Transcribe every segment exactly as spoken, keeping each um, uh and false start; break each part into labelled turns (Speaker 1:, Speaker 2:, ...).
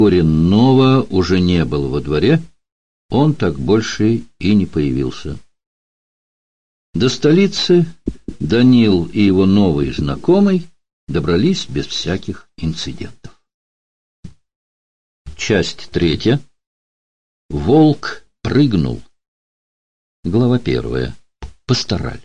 Speaker 1: Коренного уже не было во дворе, он так больше и не появился. До столицы Данил и его новый знакомый добрались без всяких инцидентов. Часть третья. Волк прыгнул. Глава первая. Пастораль.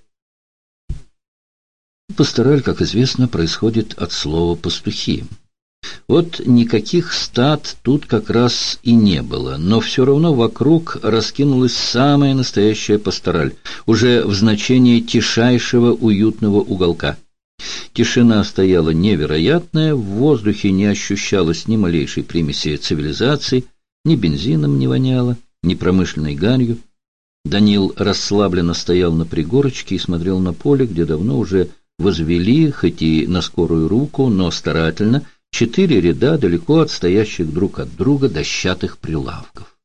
Speaker 1: Пастораль, как известно, происходит от слова «пастухи». Вот никаких стад тут как раз и не было, но все равно вокруг раскинулась самая настоящая пастораль, уже в значении тишайшего уютного уголка. Тишина стояла невероятная, в воздухе не ощущалось ни малейшей примеси цивилизации, ни бензином не воняло, ни промышленной гарью. Данил расслабленно стоял на пригорочке и смотрел на поле, где давно уже возвели, хоть и на скорую руку, но старательно, четыре ряда далеко отстоящих друг от друга дощатых прилавков.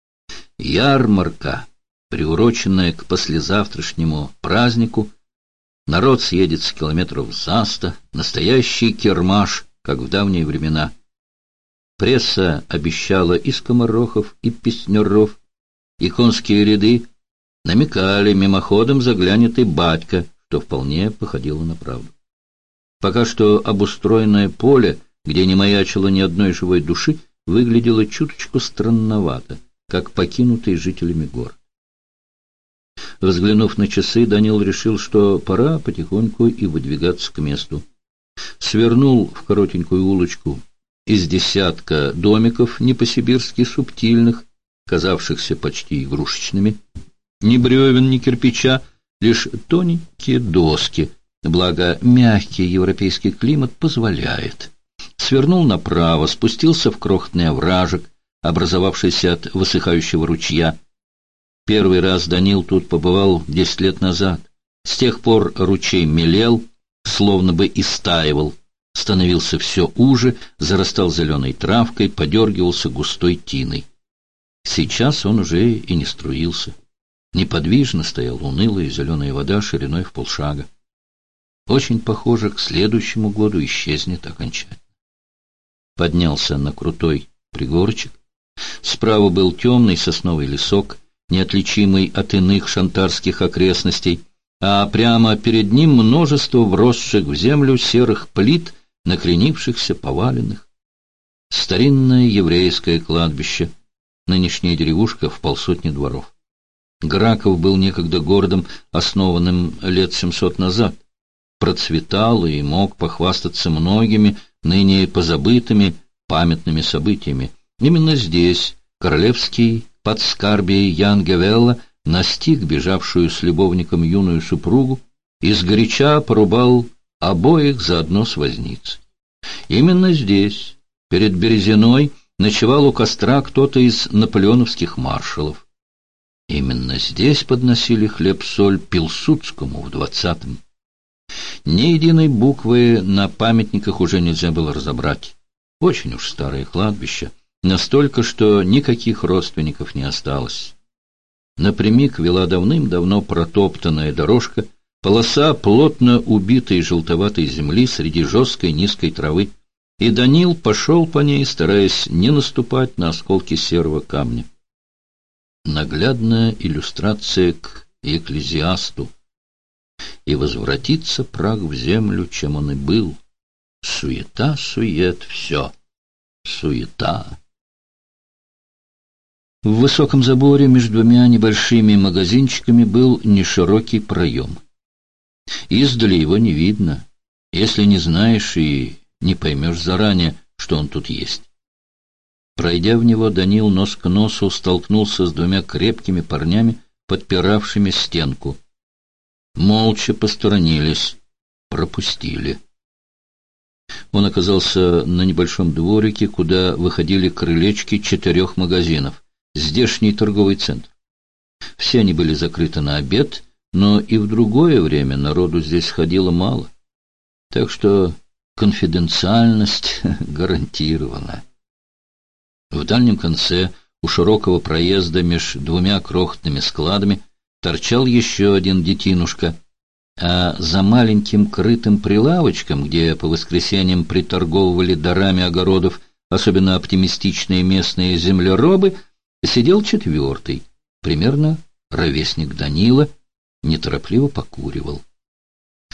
Speaker 1: Ярмарка, приуроченная к послезавтрашнему празднику, народ съедется километров за сто, настоящий кермаш, как в давние времена. Пресса обещала и скоморохов, и песняров, и конские ряды, намекали, мимоходом заглянет и батька, что вполне походило на правду. Пока что обустроенное поле, где не маячило ни одной живой души, выглядело чуточку странновато, как покинутый жителями город. Взглянув на часы, Данил решил, что пора потихоньку и выдвигаться к месту. Свернул в коротенькую улочку из десятка домиков, не по-сибирски субтильных, казавшихся почти игрушечными. Ни бревен, ни кирпича, лишь тоненькие доски, благо мягкий европейский климат позволяет. Свернул направо, спустился в крохотный овражек, образовавшийся от высыхающего ручья. Первый раз Данил тут побывал десять лет назад. С тех пор ручей мелел, словно бы истаивал, становился все уже, зарастал зеленой травкой, подергивался густой тиной. Сейчас он уже и не струился. Неподвижно стояла унылая зеленая вода шириной в полшага. Очень похоже, к следующему году исчезнет окончательно. Поднялся на крутой пригорочек. Справа был темный сосновый лесок, неотличимый от иных шантарских окрестностей, а прямо перед ним множество вросших в землю серых плит, накренившихся, поваленных. Старинное еврейское кладбище, нынешняя деревушка в полсотни дворов. Граков был некогда городом, основанным лет семьсот назад. Процветал и мог похвастаться многими, ныне позабытыми, памятными событиями. Именно здесь королевский подскарбий Ян Гевелла настиг бежавшую с любовником юную супругу и сгоряча порубал обоих заодно с возницей. Именно здесь, перед Березиной, ночевал у костра кто-то из наполеоновских маршалов. Именно здесь подносили хлеб-соль Пилсудскому в двадцатом. Ни единой буквы на памятниках уже нельзя было разобрать. Очень уж старое кладбище, настолько, что никаких родственников не осталось. Напрямик вела давным-давно протоптанная дорожка, полоса плотно убитой желтоватой земли среди жесткой низкой травы, и Данил пошел по ней, стараясь не наступать на осколки серого камня. Наглядная иллюстрация к Екклезиасту. И возвратится прах в землю, чем он и был. Суета-сует все. Суета. В высоком заборе между двумя небольшими магазинчиками был неширокий проем. Издали его не видно, если не знаешь и не поймешь заранее, что он тут есть. Пройдя в него, Данил нос к носу столкнулся с двумя крепкими парнями, подпиравшими стенку. Молча посторонились, пропустили. Он оказался на небольшом дворике, куда выходили крылечки четырех магазинов. Здешний торговый центр. Все они были закрыты на обед, но и в другое время народу здесь ходило мало. Так что конфиденциальность гарантирована. В дальнем конце, у широкого проезда меж двумя крохотными складами, торчал еще один детинушка, а за маленьким крытым прилавочком, где по воскресеньям приторговывали дарами огородов, особенно оптимистичные местные землеробы, сидел четвертый, примерно ровесник Данила, неторопливо покуривал.